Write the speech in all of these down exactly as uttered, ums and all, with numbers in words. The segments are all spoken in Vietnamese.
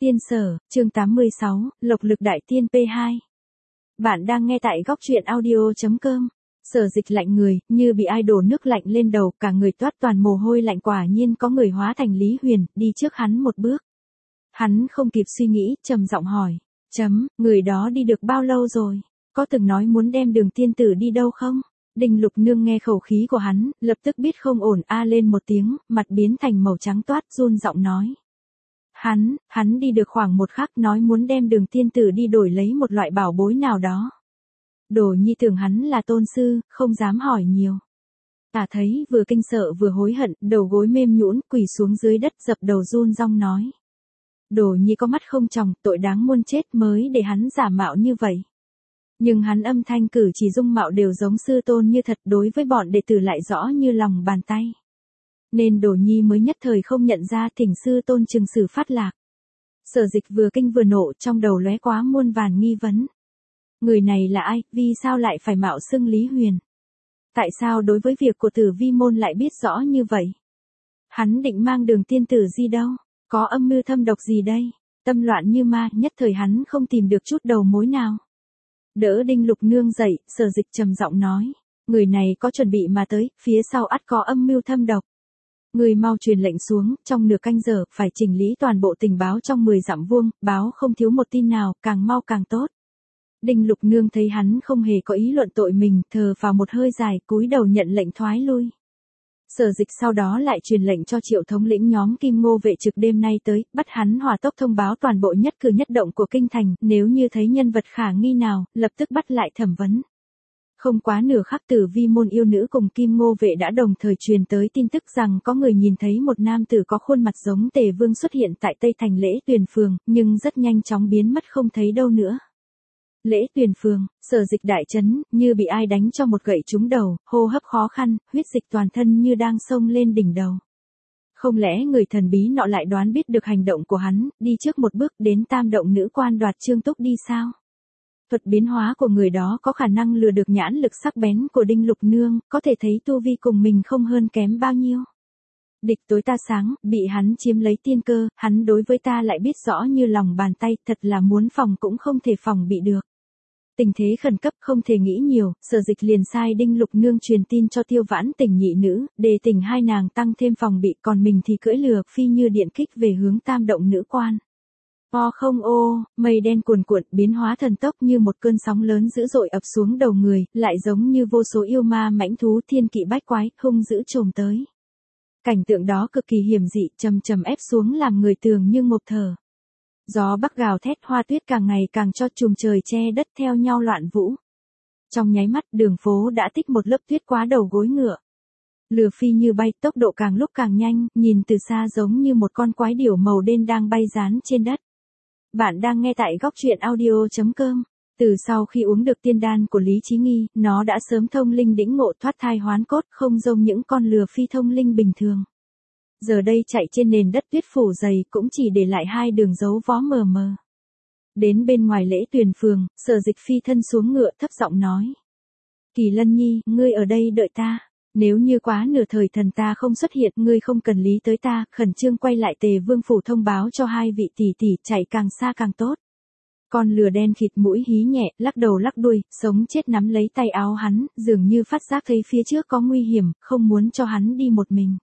Tiên Sở, chương tám mươi sáu, Lộc lực đại tiên pê hai. Bạn đang nghe tại góc truyện audio chấm com. Sở Dịch lạnh người, như bị ai đổ nước lạnh lên đầu, cả người toát toàn mồ hôi lạnh, quả nhiên có người hóa thành Lý Huyền, đi trước hắn một bước. Hắn không kịp suy nghĩ, trầm giọng hỏi, chấm, người đó đi được bao lâu rồi? Có từng nói muốn đem Đường tiên tử đi đâu không? Đinh Lục Nương nghe khẩu khí của hắn, lập tức biết không ổn, a lên một tiếng, mặt biến thành màu trắng toát, run giọng nói. Hắn, hắn đi được khoảng một khắc, nói muốn đem Đường tiên tử đi đổi lấy một loại bảo bối nào đó. Đồ nhi tưởng hắn là tôn sư, không dám hỏi nhiều. Ta thấy vừa kinh sợ vừa hối hận, đầu gối mềm nhũn, quỳ xuống dưới đất dập đầu run rong nói. Đồ nhi có mắt không tròng, tội đáng muôn chết mới để hắn giả mạo như vậy. Nhưng hắn âm thanh cử chỉ dung mạo đều giống sư tôn như thật, đối với bọn đệ tử lại rõ như lòng bàn tay. Nên Đồ nhi mới nhất thời không nhận ra, thỉnh sư tôn trừng xử phát lạc. Sở Dịch vừa kinh vừa nộ, trong đầu lóe quá muôn vàn nghi vấn. Người này là ai, vì sao lại phải mạo xưng Lý Huyền? Tại sao đối với việc của Tử Vi môn lại biết rõ như vậy? Hắn định mang Đường tiên tử gì đâu? Có âm mưu thâm độc gì đây? Tâm loạn như ma, nhất thời hắn không tìm được chút đầu mối nào. Đỡ Đinh Lục Nương dậy, Sở Dịch trầm giọng nói, người này có chuẩn bị mà tới, phía sau ắt có âm mưu thâm độc. Người mau truyền lệnh xuống, trong nửa canh giờ, phải chỉnh lý toàn bộ tình báo trong mười dặm vuông, báo không thiếu một tin nào, càng mau càng tốt. Đinh Lục Nương thấy hắn không hề có ý luận tội mình, thở vào một hơi dài, cúi đầu nhận lệnh thoái lui. Sở Dịch sau đó lại truyền lệnh cho Triệu thống lĩnh nhóm Kim Ngô vệ trực đêm nay tới, bắt hắn hỏa tốc thông báo toàn bộ nhất cử nhất động của kinh thành, nếu như thấy nhân vật khả nghi nào, lập tức bắt lại thẩm vấn. Không quá nửa khắc, Tử Vi môn yêu nữ cùng Kim Ngô vệ đã đồng thời truyền tới tin tức rằng có người nhìn thấy một nam tử có khuôn mặt giống Tề Vương xuất hiện tại Tây Thành Lễ Tuyền Phường, nhưng rất nhanh chóng biến mất không thấy đâu nữa. Lễ Tuyền Phường, Sở Dịch đại chấn, như bị ai đánh cho một gậy trúng đầu, hô hấp khó khăn, huyết dịch toàn thân như đang xông lên đỉnh đầu. Không lẽ người thần bí nọ lại đoán biết được hành động của hắn, đi trước một bước đến Tam Động nữ quan đoạt Trương Túc đi sao? Thuật biến hóa của người đó có khả năng lừa được nhãn lực sắc bén của Đinh Lục Nương, có thể thấy tu vi cùng mình không hơn kém bao nhiêu. Địch tối ta sáng, bị hắn chiếm lấy tiên cơ, hắn đối với ta lại biết rõ như lòng bàn tay, thật là muốn phòng cũng không thể phòng bị được. Tình thế khẩn cấp, không thể nghĩ nhiều, Sở Dịch liền sai Đinh Lục Nương truyền tin cho Tiêu Vãn Tình nhị nữ, để tình hai nàng tăng thêm phòng bị, còn mình thì cưỡi lừa phi như điện kích về hướng Tam Động nữ quan. O không ô, mây đen cuồn cuộn, biến hóa thần tốc như một cơn sóng lớn dữ dội ập xuống đầu người, lại giống như vô số yêu ma mãnh thú thiên kỵ bách quái, hung dữ trồm tới. Cảnh tượng đó cực kỳ hiểm dị, trầm trầm ép xuống làm người tường như ngộp thở. Gió bắc gào thét, hoa tuyết càng ngày càng cho trùm trời che đất theo nhau loạn vũ. Trong nháy mắt, đường phố đã tích một lớp tuyết quá đầu gối ngựa. Lừa phi như bay, tốc độ càng lúc càng nhanh, nhìn từ xa giống như một con quái điểu màu đen đang bay dán trên đất. Bạn đang nghe tại góc truyện audio chấm com. Từ sau khi uống được tiên đan của Lý Chí Nghi, nó đã sớm thông linh đĩnh ngộ, thoát thai hoán cốt, không giống những con lừa phi thông linh bình thường. Giờ đây chạy trên nền đất tuyết phủ dày, cũng chỉ để lại hai đường dấu vó mờ mờ. Đến bên ngoài Lễ Tuyền Phường, Sở Dịch phi thân xuống ngựa, thấp giọng nói. Kỳ Lân Nhi, ngươi ở đây đợi ta. Nếu như quá nửa thời thần ta không xuất hiện, ngươi không cần lý tới ta, khẩn trương quay lại Tề Vương phủ thông báo cho hai vị tỷ tỷ, chạy càng xa càng tốt. Con lừa đen khịt mũi hí nhẹ, lắc đầu lắc đuôi, sống chết nắm lấy tay áo hắn, dường như phát giác thấy phía trước có nguy hiểm, không muốn cho hắn đi một mình.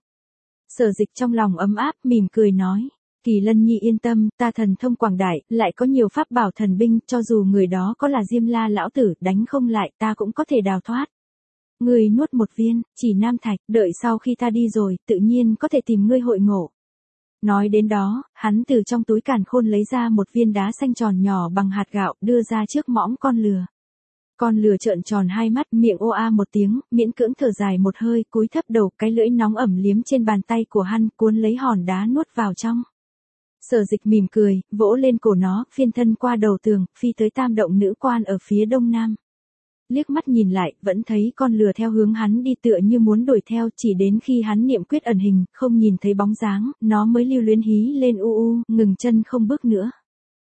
Sở Dịch trong lòng ấm áp, mỉm cười nói. Kỳ Lân Nhi yên tâm, ta thần thông quảng đại, lại có nhiều pháp bảo thần binh, cho dù người đó có là Diêm La lão tử, đánh không lại, ta cũng có thể đào thoát. Ngươi nuốt một viên, chỉ nam thạch, đợi sau khi ta đi rồi, tự nhiên có thể tìm ngươi hội ngộ. Nói đến đó, hắn từ trong túi càn khôn lấy ra một viên đá xanh tròn nhỏ bằng hạt gạo, đưa ra trước mõm con lừa. Con lừa trợn tròn hai mắt, miệng ô a một tiếng, miễn cưỡng thở dài một hơi, cúi thấp đầu, cái lưỡi nóng ẩm liếm trên bàn tay của hắn, cuốn lấy hòn đá nuốt vào trong. Sở Dịch mỉm cười, vỗ lên cổ nó, phiên thân qua đầu tường, phi tới Tam Động nữ quan ở phía đông nam. Liếc mắt nhìn lại, vẫn thấy con lừa theo hướng hắn đi, tựa như muốn đuổi theo, chỉ đến khi hắn niệm quyết ẩn hình, không nhìn thấy bóng dáng, nó mới lưu luyến hí lên u u, ngừng chân không bước nữa.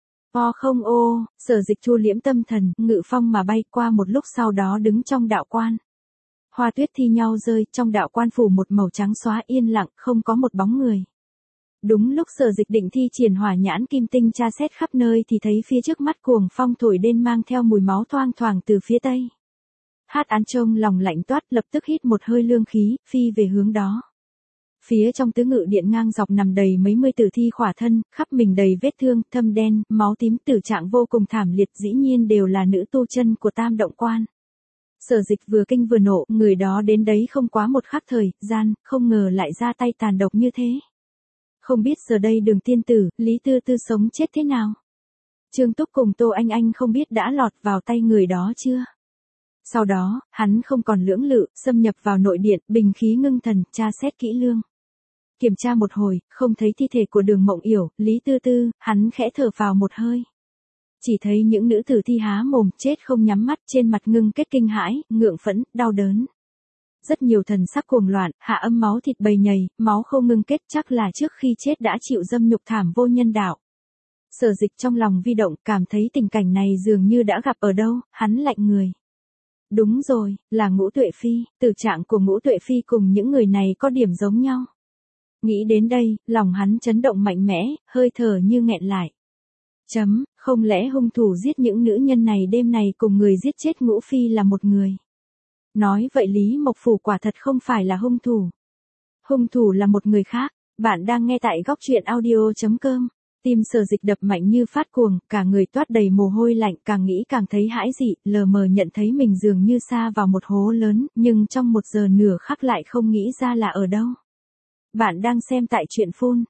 O không ô, Sở Dịch thu liễm tâm thần, ngự phong mà bay, qua một lúc sau đó đứng trong đạo quan. Hoa tuyết thi nhau rơi, trong đạo quan phủ một màu trắng xóa yên lặng, không có một bóng người. Đúng lúc Sở Dịch định thi triển hỏa nhãn kim tinh tra xét khắp nơi thì thấy phía trước mắt cuồng phong thổi đến mang theo mùi máu thoang thoảng từ phía tây. Hát Án trông lòng lạnh toát, lập tức hít một hơi lương khí, phi về hướng đó. Phía trong tứ ngự điện ngang dọc nằm đầy mấy mươi tử thi khỏa thân, khắp mình đầy vết thương, thâm đen, máu tím, tử trạng vô cùng thảm liệt, dĩ nhiên đều là nữ tu chân của Tam Động Quan. Sở Dịch vừa kinh vừa nộ, người đó đến đấy không quá một khắc thời gian, không ngờ lại ra tay tàn độc như thế. Không biết giờ đây Đường tiên tử, Lý Tư Tư sống chết thế nào? Trương Túc cùng Tô Anh Anh không biết đã lọt vào tay người đó chưa? Sau đó, hắn không còn lưỡng lự, xâm nhập vào nội điện, bình khí ngưng thần, tra xét kỹ lương. Kiểm tra một hồi, không thấy thi thể của Đường Mộng Yểu, Lý Tư Tư, hắn khẽ thở vào một hơi. Chỉ thấy những nữ tử thi há mồm, chết không nhắm mắt, trên mặt ngưng kết kinh hãi, ngượng phẫn, đau đớn. Rất nhiều thần sắc cuồng loạn, hạ âm máu thịt bầy nhầy, máu khô ngưng kết, chắc là trước khi chết đã chịu dâm nhục thảm vô nhân đạo. Sở Dịch trong lòng vi động, cảm thấy tình cảnh này dường như đã gặp ở đâu, hắn lạnh người. Đúng rồi, là Ngũ Tuệ Phi, tử trạng của Ngũ Tuệ Phi cùng những người này có điểm giống nhau. Nghĩ đến đây, lòng hắn chấn động mạnh mẽ, hơi thở như nghẹn lại. Chấm, không lẽ hung thủ giết những nữ nhân này đêm này cùng người giết chết Ngũ Phi là một người? Nói vậy Lý Mộc Phủ quả thật không phải là hung thủ. Hung thủ là một người khác. Bạn đang nghe tại góc truyện audio chấm com. Tim Sở Dịch đập mạnh như phát cuồng, cả người toát đầy mồ hôi lạnh, càng nghĩ càng thấy hãi dị, lờ mờ nhận thấy mình dường như sa vào một hố lớn, nhưng trong một giờ nửa khắc lại không nghĩ ra là ở đâu. Bạn đang xem tại truyện phun.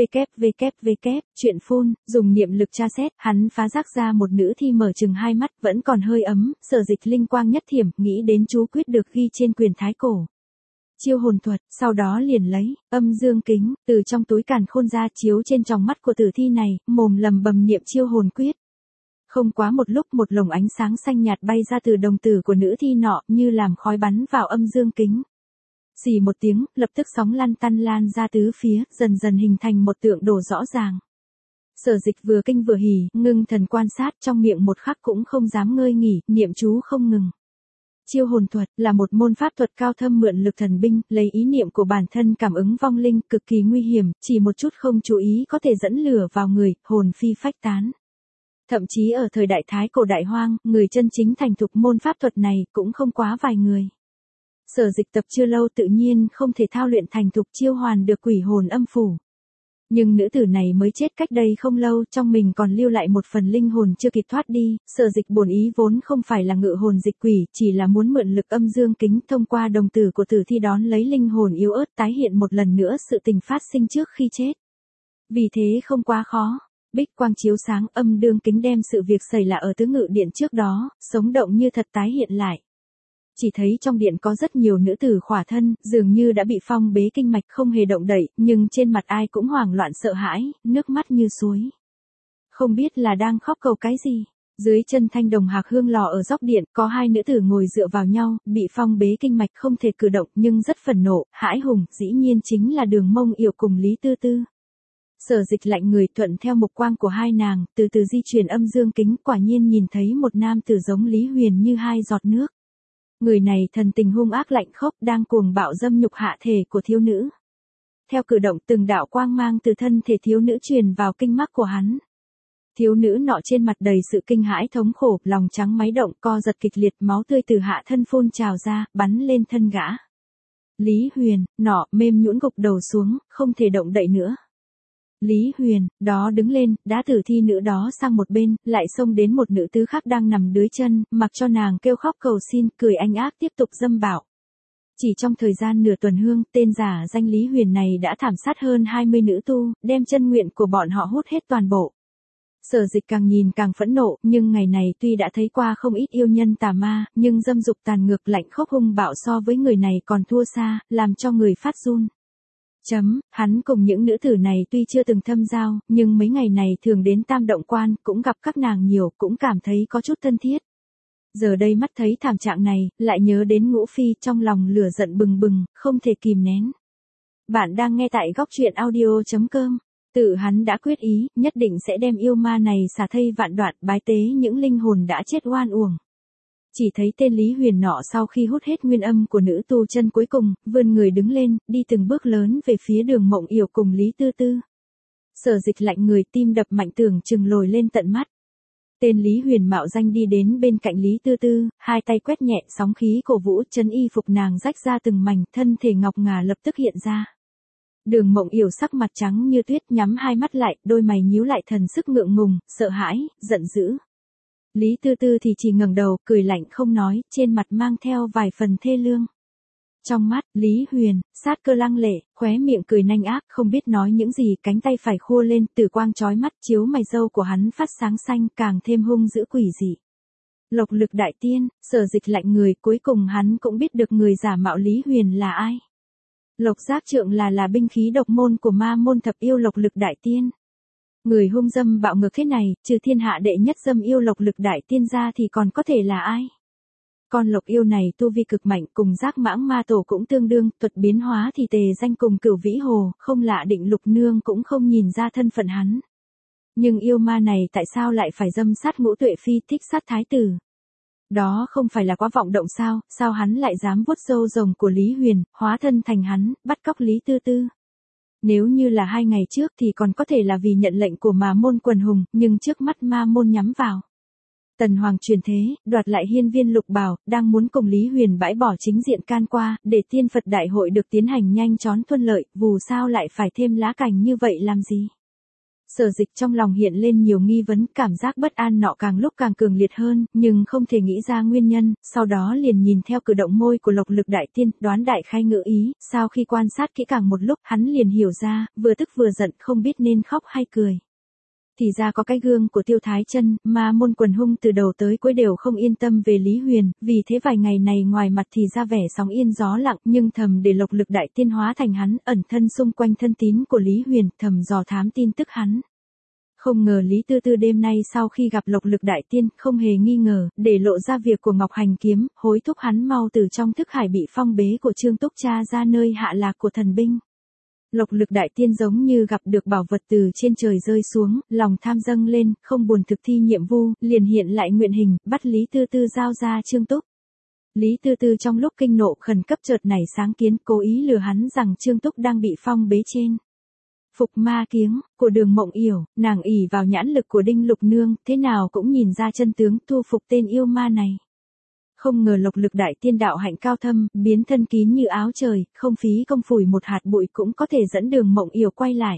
www, truyện phun, dùng niệm lực tra xét, hắn phá giác ra một nữ thi mở chừng hai mắt, vẫn còn hơi ấm, Sở Dịch linh quang nhất thiểm, nghĩ đến chú quyết được ghi trên quyền thái cổ. Chiêu hồn thuật, sau đó liền lấy, âm dương kính, từ trong túi càn khôn ra chiếu trên tròng mắt của tử thi này, mồm lầm bầm niệm chiêu hồn quyết. Không quá một lúc một lồng ánh sáng xanh nhạt bay ra từ đồng tử của nữ thi nọ, như làm khói bắn vào âm dương kính. Xì một tiếng, lập tức sóng lăn tăn lan ra tứ phía, dần dần hình thành một tượng đồ rõ ràng. Sở Dịch vừa kinh vừa hỉ, ngưng thần quan sát, trong miệng một khắc cũng không dám ngơi nghỉ, niệm chú không ngừng. Chiêu hồn thuật là một môn pháp thuật cao thâm mượn lực thần binh, lấy ý niệm của bản thân cảm ứng vong linh, cực kỳ nguy hiểm, chỉ một chút không chú ý có thể dẫn lửa vào người, hồn phi phách tán. Thậm chí ở thời đại Thái cổ Đại Hoang, người chân chính thành thục môn pháp thuật này cũng không quá vài người. Sở Dịch tập chưa lâu tự nhiên không thể thao luyện thành thục chiêu hoàn được quỷ hồn âm phủ. Nhưng nữ tử này mới chết cách đây không lâu, trong mình còn lưu lại một phần linh hồn chưa kịp thoát đi, Sở Dịch bổn ý vốn không phải là ngự hồn dịch quỷ, chỉ là muốn mượn lực âm dương kính thông qua đồng tử của tử thi đón lấy linh hồn yếu ớt tái hiện một lần nữa sự tình phát sinh trước khi chết. Vì thế không quá khó, bích quang chiếu sáng âm dương kính đem sự việc xảy ra ở tứ ngự điện trước đó, sống động như thật tái hiện lại. Chỉ thấy trong điện có rất nhiều nữ tử khỏa thân, dường như đã bị phong bế kinh mạch không hề động đậy, nhưng trên mặt ai cũng hoảng loạn sợ hãi, nước mắt như suối. Không biết là đang khóc cầu cái gì. Dưới chân thanh đồng hạc hương lò ở dóc điện, có hai nữ tử ngồi dựa vào nhau, bị phong bế kinh mạch không thể cử động nhưng rất phẫn nộ, hãi hùng, dĩ nhiên chính là Đường Mông Yểu cùng Lý Tư Tư. Sở Dịch lạnh người thuận theo mục quang của hai nàng, từ từ di chuyển âm dương kính, quả nhiên nhìn thấy một nam tử giống Lý Huyền như hai giọt nước. Người này thần tình hung ác lạnh khốc đang cuồng bạo dâm nhục hạ thể của thiếu nữ. Theo cử động từng đạo quang mang từ thân thể thiếu nữ truyền vào kinh mắc của hắn. Thiếu nữ nọ trên mặt đầy sự kinh hãi thống khổ, lòng trắng máy động co giật kịch liệt, máu tươi từ hạ thân phun trào ra, bắn lên thân gã. Lý Huyền, nọ mềm nhũn gục đầu xuống, không thể động đậy nữa. Lý Huyền, đó đứng lên, đá tử thi nữ đó sang một bên, lại xông đến một nữ tứ khác đang nằm dưới chân, mặc cho nàng kêu khóc cầu xin, cười anh ác tiếp tục dâm bảo. Chỉ trong thời gian nửa tuần hương, tên giả danh Lý Huyền này đã thảm sát hơn hai mươi nữ tu, đem chân nguyện của bọn họ hút hết toàn bộ. Sở Dịch càng nhìn càng phẫn nộ, nhưng ngày này tuy đã thấy qua không ít yêu nhân tà ma, nhưng dâm dục tàn ngược lạnh khốc hung bạo so với người này còn thua xa, làm cho người phát run. Chấm, hắn cùng những nữ tử này tuy chưa từng thâm giao, nhưng mấy ngày này thường đến Tam Động Quan, cũng gặp các nàng nhiều, cũng cảm thấy có chút thân thiết. Giờ đây mắt thấy thảm trạng này, lại nhớ đến Ngũ Phi, trong lòng lửa giận bừng bừng, không thể kìm nén. Bạn đang nghe tại góc truyện audio chấm com. Tự hắn đã quyết ý, nhất định sẽ đem yêu ma này xả thây vạn đoạn, bái tế những linh hồn đã chết oan uổng. Chỉ thấy tên Lý Huyền nọ sau khi hút hết nguyên âm của nữ tu chân cuối cùng, vươn người đứng lên, đi từng bước lớn về phía Đường Mộng Yểu cùng Lý Tư Tư. Sở Dịch lạnh người, tim đập mạnh tưởng chừng lồi lên tận mắt. Tên Lý Huyền mạo danh đi đến bên cạnh Lý Tư Tư, hai tay quét nhẹ sóng khí cổ vũ, chân y phục nàng rách ra từng mảnh, thân thể ngọc ngà lập tức hiện ra. Đường Mộng Yểu sắc mặt trắng như tuyết, nhắm hai mắt lại, đôi mày nhíu lại, thần sức ngượng ngùng, sợ hãi, giận dữ. Lý Tư Tư thì chỉ ngẩng đầu, cười lạnh không nói, trên mặt mang theo vài phần thê lương. Trong mắt, Lý Huyền, sát cơ lăng lệ, khóe miệng cười nanh ác, không biết nói những gì, cánh tay phải khua lên, tử quang chói mắt, chiếu mày râu của hắn phát sáng xanh, càng thêm hung dữ quỷ dị. Lộc lực đại tiên, Sở Dịch lạnh người, cuối cùng hắn cũng biết được người giả mạo Lý Huyền là ai. Lộc giác trượng là là binh khí độc môn của ma môn thập yêu lộc lực đại tiên. Người hung dâm bạo ngược thế này, trừ thiên hạ đệ nhất dâm yêu lộc lực đại tiên ra thì còn có thể là ai? Con lộc yêu này tu vi cực mạnh, cùng giác mãng ma tổ cũng tương đương, thuật biến hóa thì tề danh cùng Cửu Vĩ Hồ, không lạ Định Lục Nương cũng không nhìn ra thân phận hắn. Nhưng yêu ma này tại sao lại phải dâm sát Ngũ Tuệ Phi, thích sát thái tử? Đó không phải là quá vọng động sao, sao hắn lại dám vuốt râu rồng của Lý Huyền, hóa thân thành hắn, bắt cóc Lý Tư Tư? Nếu như là hai ngày trước thì còn có thể là vì nhận lệnh của Ma môn quần hùng, nhưng trước mắt Ma môn nhắm vào. Tần Hoàng truyền thế, đoạt lại hiên viên lục bảo, đang muốn cùng Lý Huyền bãi bỏ chính diện can qua, để tiên Phật đại hội được tiến hành nhanh chóng thuận lợi, vù sao lại phải thêm lá cành như vậy làm gì? Sở Dịch trong lòng hiện lên nhiều nghi vấn, cảm giác bất an nọ càng lúc càng cường liệt hơn, nhưng không thể nghĩ ra nguyên nhân, sau đó liền nhìn theo cử động môi của Lộc Lực đại tiên, đoán đại khai ngữ ý, sau khi quan sát kỹ càng một lúc, hắn liền hiểu ra, vừa tức vừa giận, không biết nên khóc hay cười. Thì ra có cái gương của Tiêu Thái Chân, Ma môn quần hung từ đầu tới cuối đều không yên tâm về Lý Huyền, vì thế vài ngày này ngoài mặt thì ra vẻ sóng yên gió lặng, nhưng thầm để Lộc Lực đại tiên hóa thành hắn, ẩn thân xung quanh thân tín của Lý Huyền, thầm dò thám tin tức hắn. Không ngờ Lý Tư Tư đêm nay sau khi gặp Lộc Lực đại tiên, không hề nghi ngờ, để lộ ra việc của Ngọc Hành kiếm, hối thúc hắn mau từ trong thức hải bị phong bế của Trương Túc tra ra nơi hạ lạc của thần binh. Lộc Lực đại tiên giống như gặp được bảo vật từ trên trời rơi xuống, lòng tham dâng lên, không buồn thực thi nhiệm vụ, liền hiện lại nguyện hình, bắt Lý Tư Tư giao ra Trương Túc. Lý Tư Tư trong lúc kinh nộ khẩn cấp chợt nảy sáng kiến, cố ý lừa hắn rằng Trương Túc đang bị phong bế trên. Phục ma kiếng, của Đường Mộng Yểu, nàng ỷ vào nhãn lực của Đinh Lục Nương, thế nào cũng nhìn ra chân tướng, thu phục tên yêu ma này. Không ngờ Lộc Lực đại tiên đạo hạnh cao thâm, biến thân kín như áo trời, không phí công phủi một hạt bụi cũng có thể dẫn Đường Mộng Yểu quay lại.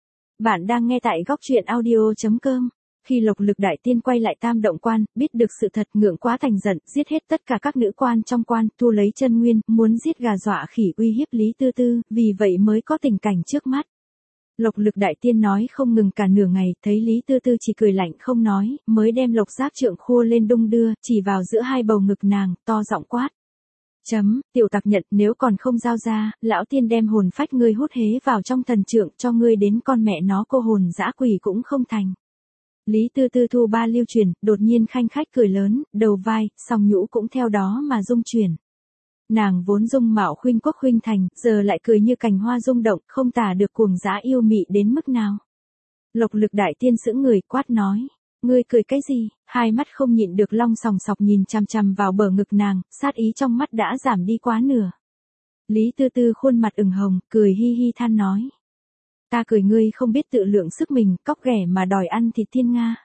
Bạn đang nghe tại góc truyện audio chấm com. Khi Lộc Lực đại tiên quay lại Tam Động Quan, biết được sự thật, ngượng quá thành giận, giết hết tất cả các nữ quan trong quan, thu lấy chân nguyên, muốn giết gà dọa khỉ uy hiếp Lý Tư Tư, vì vậy mới có tình cảnh trước mắt. Lộc Lực đại tiên nói không ngừng cả nửa ngày, thấy Lý Tư Tư chỉ cười lạnh không nói, mới đem lộc giác trượng khua lên đung đưa, chỉ vào giữa hai bầu ngực nàng, to giọng quát. Chấm, tiểu tặc nhận, nếu còn không giao ra, lão tiên đem hồn phách ngươi hút hế vào trong thần trượng, cho ngươi đến con mẹ nó cô hồn dã quỷ cũng không thành. Lý Tư Tư thu ba lưu truyền, đột nhiên khanh khách cười lớn, đầu vai, song nhũ cũng theo đó mà rung chuyển. Nàng vốn dung mạo khuynh quốc khuynh thành, giờ lại cười như cành hoa rung động, không tả được cuồng dã yêu mị đến mức nào. Lộc Lực đại tiên sững người, quát nói, ngươi cười cái gì? Hai mắt không nhịn được long sòng sọc nhìn chằm chằm vào bờ ngực nàng, sát ý trong mắt đã giảm đi quá nửa. Lý Tư Tư khuôn mặt ửng hồng, cười hi hi than nói, ta cười ngươi không biết tự lượng sức mình, cóc ghẻ mà đòi ăn thịt thiên nga.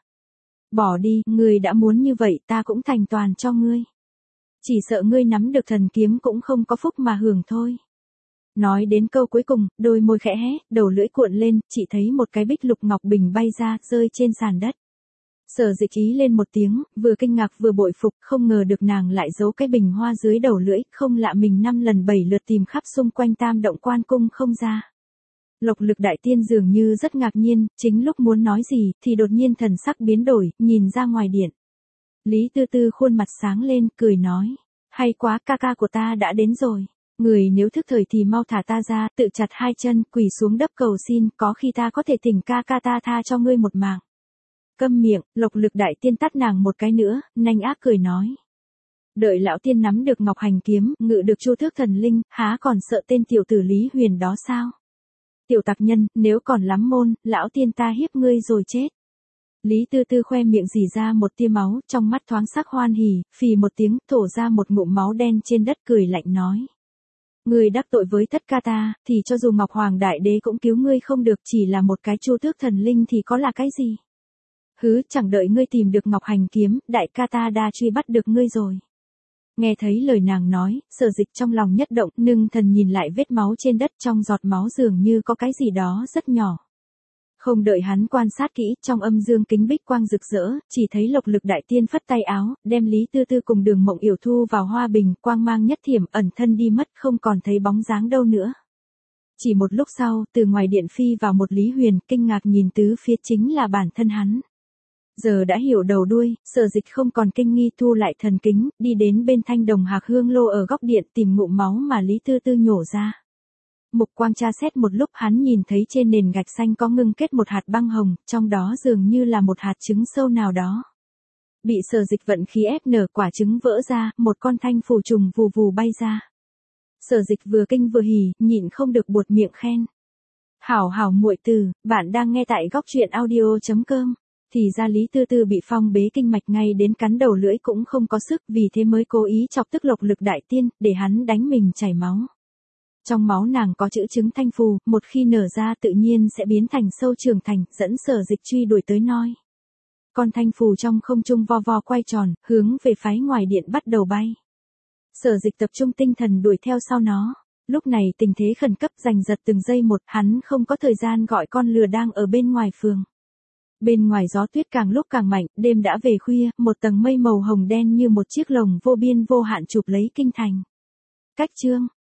Bỏ đi, ngươi đã muốn như vậy, ta cũng thành toàn cho ngươi. Chỉ sợ ngươi nắm được thần kiếm cũng không có phúc mà hưởng thôi. Nói đến câu cuối cùng, đôi môi khẽ hé, đầu lưỡi cuộn lên, chỉ thấy một cái bích lục ngọc bình bay ra, rơi trên sàn đất. Sở Dịch ý lên một tiếng, vừa kinh ngạc vừa bội phục, không ngờ được nàng lại giấu cái bình hoa dưới đầu lưỡi, không lạ mình năm lần bảy lượt tìm khắp xung quanh Tam Động Quan cung không ra. Lộc Lực đại tiên dường như rất ngạc nhiên, chính lúc muốn nói gì, thì đột nhiên thần sắc biến đổi, nhìn ra ngoài điện. Lý Tư Tư khuôn mặt sáng lên, cười nói, hay quá, ca ca của ta đã đến rồi. Người nếu thức thời thì mau thả ta ra, tự chặt hai chân, quỳ xuống đất cầu xin, có khi ta có thể thỉnh ca ca ta tha cho ngươi một mạng. Câm miệng, Lộc Lực đại tiên tát nàng một cái nữa, nanh ác cười nói. Đợi lão tiên nắm được Ngọc Hành kiếm, ngự được Chu Thước thần linh, há còn sợ tên tiểu tử Lý Huyền đó sao? Tiểu tặc nhân, nếu còn lắm môn, lão tiên ta hiếp ngươi rồi chết. Lý Tư Tư khoe miệng rỉ ra một tia máu, trong mắt thoáng sắc hoan hỉ, phì một tiếng, thổ ra một ngụm máu đen trên đất, cười lạnh nói. Ngươi đắc tội với tất cả ta, thì cho dù Ngọc Hoàng Đại Đế cũng cứu ngươi không được, chỉ là một cái Chu Tước thần linh thì có là cái gì? Hứ, chẳng đợi ngươi tìm được Ngọc Hành kiếm, đại ca ta đã truy bắt được ngươi rồi. Nghe thấy lời nàng nói, Sở Dịch trong lòng nhất động, nâng thần nhìn lại vết máu trên đất, trong giọt máu dường như có cái gì đó rất nhỏ. Không đợi hắn quan sát kỹ, trong âm dương kính bích quang rực rỡ, chỉ thấy Lộc Lực Đại Tiên phất tay áo, đem Lý Tư Tư cùng Đường Mộng Yểu thu vào hoa bình, quang mang nhất thiểm, ẩn thân đi mất, không còn thấy bóng dáng đâu nữa. Chỉ một lúc sau, từ ngoài điện phi vào một Lý Huyền, kinh ngạc nhìn tứ phía, chính là bản thân hắn. Giờ đã hiểu đầu đuôi, Sở Dịch không còn kinh nghi, thu lại thần kính, đi đến bên thanh đồng hạc hương lô ở góc điện, tìm ngụm máu mà Lý Tư Tư nhổ ra. Mục quang tra xét một lúc, hắn nhìn thấy trên nền gạch xanh có ngưng kết một hạt băng hồng, trong đó dường như là một hạt trứng sâu nào đó. Bị Sở Dịch vận khí ép nở, quả trứng vỡ ra, một con thanh phù trùng vù vù bay ra. Sở Dịch vừa kinh vừa hỉ, nhịn không được buột miệng khen. Hảo hảo muội tử, bạn đang nghe tại góc truyện audio chấm com. Thì ra Lý Tư Tư bị phong bế kinh mạch, ngay đến cắn đầu lưỡi cũng không có sức, vì thế mới cố ý chọc tức Lộc Lực Đại Tiên, để hắn đánh mình chảy máu. Trong máu nàng có chữ trứng thanh phù, một khi nở ra tự nhiên sẽ biến thành sâu trưởng thành, dẫn Sở Dịch truy đuổi tới noi. Con thanh phù trong không trung vo vo quay tròn, hướng về phái ngoài điện bắt đầu bay. Sở Dịch tập trung tinh thần đuổi theo sau nó. Lúc này tình thế khẩn cấp, giành giật từng giây một, hắn không có thời gian gọi con lừa đang ở bên ngoài phường. Bên ngoài gió tuyết càng lúc càng mạnh, đêm đã về khuya, một tầng mây màu hồng đen như một chiếc lồng vô biên vô hạn chụp lấy kinh thành. Cách chương